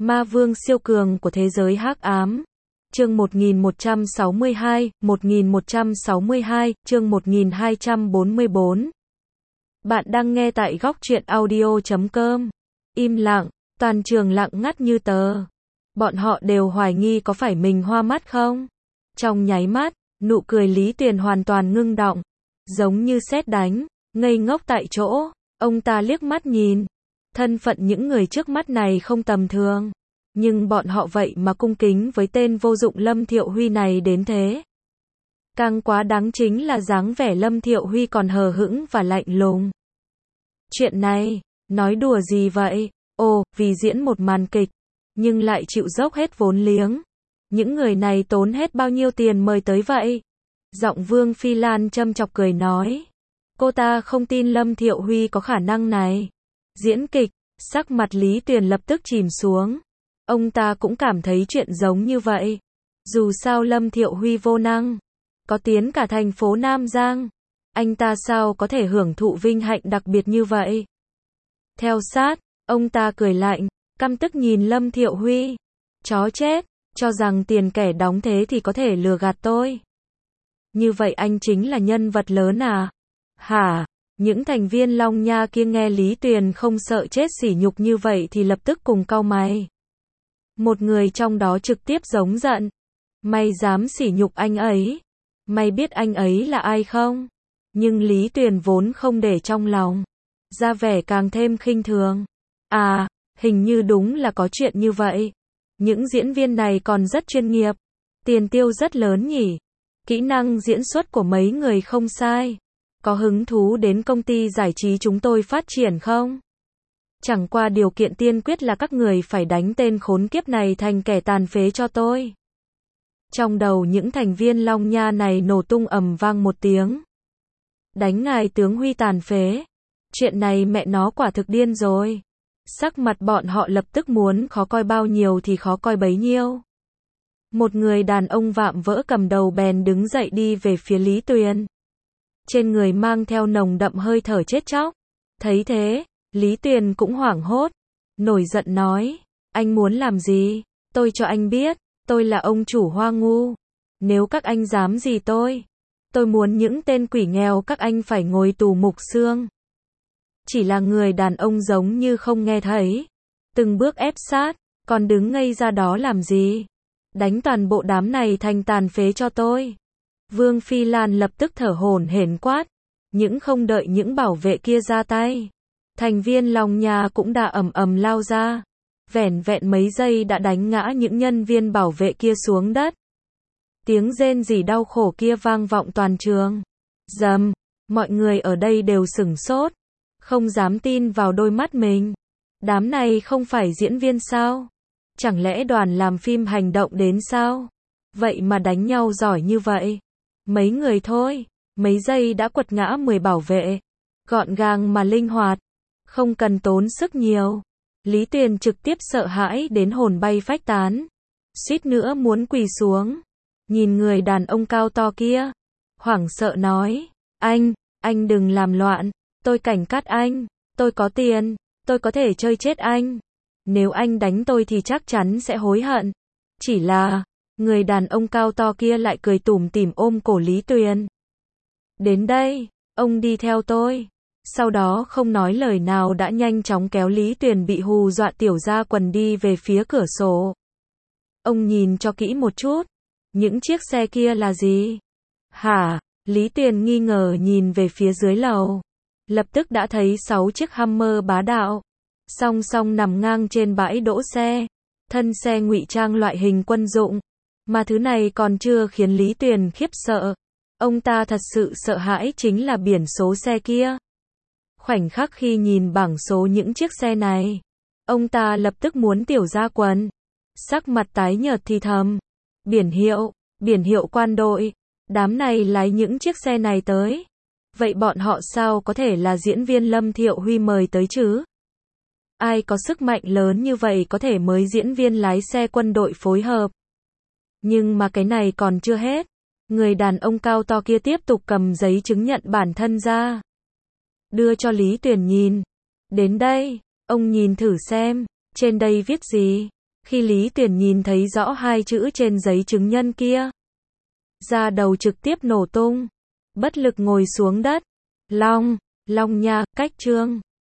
Ma vương siêu cường của thế giới hắc ám. Chương 1162, chương 1244. Bạn đang nghe tại góc truyện audio.com. Im lặng, toàn trường lặng ngắt như tờ. Bọn họ đều hoài nghi có phải mình hoa mắt không? Trong nháy mắt, nụ cười Lý Tuyền hoàn toàn ngưng đọng, giống như sét đánh, ngây ngốc tại chỗ. Ông ta liếc mắt nhìn, thân phận những người trước mắt này không tầm thường, nhưng bọn họ vậy mà cung kính với tên vô dụng Lâm Thiệu Huy này đến thế. Càng quá đáng chính là dáng vẻ Lâm Thiệu Huy còn hờ hững và lạnh lùng. Chuyện này, nói đùa gì vậy? Ồ, vì diễn một màn kịch, nhưng lại chịu dốc hết vốn liếng. Những người này tốn hết bao nhiêu tiền mời tới vậy? Giọng Vương Phi Lan châm chọc cười nói. Cô ta không tin Lâm Thiệu Huy có khả năng này. Diễn kịch, sắc mặt Lý Tuyền lập tức chìm xuống. Ông ta cũng cảm thấy chuyện giống như vậy. Dù sao Lâm Thiệu Huy vô năng, có tiến cả thành phố Nam Giang, anh ta sao có thể hưởng thụ vinh hạnh đặc biệt như vậy? Theo sát, ông ta cười lạnh, căm tức nhìn Lâm Thiệu Huy. Chó chết, cho rằng tiền kẻ đóng thế thì có thể lừa gạt tôi. Như vậy anh chính là nhân vật lớn à? Hả? Những thành viên Long Nha kia nghe Lý Tuyền không sợ chết sỉ nhục như vậy thì lập tức cùng cau mày. Một người trong đó trực tiếp giống giận. Mày dám sỉ nhục anh ấy? Mày biết anh ấy là ai không? Nhưng Lý Tuyền vốn không để trong lòng, ra vẻ càng thêm khinh thường. À, hình như đúng là có chuyện như vậy. Những diễn viên này còn rất chuyên nghiệp, tiền tiêu rất lớn nhỉ. Kỹ năng diễn xuất của mấy người không sai. Có hứng thú đến công ty giải trí chúng tôi phát triển không? Chẳng qua điều kiện tiên quyết là các người phải đánh tên khốn kiếp này thành kẻ tàn phế cho tôi. Trong đầu những thành viên Long Nha này nổ tung ầm vang một tiếng. Đánh ngài tướng Huy tàn phế. Chuyện này mẹ nó quả thực điên rồi. Sắc mặt bọn họ lập tức muốn khó coi bao nhiêu thì khó coi bấy nhiêu. Một người đàn ông vạm vỡ cầm đầu bèn đứng dậy đi về phía Lý Tuyền. Trên người mang theo nồng đậm hơi thở chết chóc. Thấy thế, Lý Tuyền cũng hoảng hốt. Nổi giận nói, anh muốn làm gì? Tôi cho anh biết, tôi là ông chủ Hoa Ngu. Nếu các anh dám gì tôi muốn những tên quỷ nghèo các anh phải ngồi tù mục xương. Chỉ là người đàn ông giống như không nghe thấy. Từng bước ép sát, còn đứng ngây ra đó làm gì? Đánh toàn bộ đám này thành tàn phế cho tôi. Vương Phi Lan lập tức thở hổn hển quát. Nhưng không đợi những bảo vệ kia ra tay, thành viên Long Nha cũng đã ầm ầm lao ra. Vẻn vẹn mấy giây đã đánh ngã những nhân viên bảo vệ kia xuống đất. Tiếng rên rỉ đau khổ kia vang vọng toàn trường. Rầm, mọi người ở đây đều sửng sốt, không dám tin vào đôi mắt mình. Đám này không phải diễn viên sao? Chẳng lẽ đoàn làm phim hành động đến sao? Vậy mà đánh nhau giỏi như vậy. Mấy người thôi, mấy giây đã quật ngã 10 bảo vệ. Gọn gàng mà linh hoạt, không cần tốn sức nhiều. Lý Tuyền trực tiếp sợ hãi đến hồn bay phách tán, suýt nữa muốn quỳ xuống. Nhìn người đàn ông cao to kia, hoảng sợ nói, anh đừng làm loạn, tôi cảnh cát anh, tôi có tiền, tôi có thể chơi chết anh. Nếu anh đánh tôi thì chắc chắn sẽ hối hận. Chỉ là, người đàn ông cao to kia lại cười tủm tỉm ôm cổ Lý Tuyền. Đến đây, ông đi theo tôi. Sau đó không nói lời nào đã nhanh chóng kéo Lý Tuyền bị hù dọa tiểu ra quần đi về phía cửa sổ. Ông nhìn cho kỹ một chút. Những chiếc xe kia là gì? Hả? Lý Tuyền nghi ngờ nhìn về phía dưới lầu. Lập tức đã thấy 6 chiếc Hummer bá đạo, song song nằm ngang trên bãi đỗ xe. Thân xe ngụy trang loại hình quân dụng. Mà thứ này còn chưa khiến Lý Tuyền khiếp sợ. Ông ta thật sự sợ hãi chính là biển số xe kia. Khoảnh khắc khi nhìn bảng số những chiếc xe này, ông ta lập tức muốn tiểu ra quần. Sắc mặt tái nhợt thì thầm. Biển hiệu quan đội. Đám này lái những chiếc xe này tới. Vậy bọn họ sao có thể là diễn viên Lâm Thiệu Huy mời tới chứ? Ai có sức mạnh lớn như vậy có thể mới diễn viên lái xe quân đội phối hợp? Nhưng mà cái này còn chưa hết. Người đàn ông cao to kia tiếp tục cầm giấy chứng nhận bản thân ra, đưa cho Lý Tuyền nhìn. Đến đây, ông nhìn thử xem, trên đây viết gì? Khi Lý Tuyển nhìn thấy rõ hai chữ trên giấy chứng nhân kia, da đầu trực tiếp nổ tung, bất lực ngồi xuống đất. Long nha, cách chương.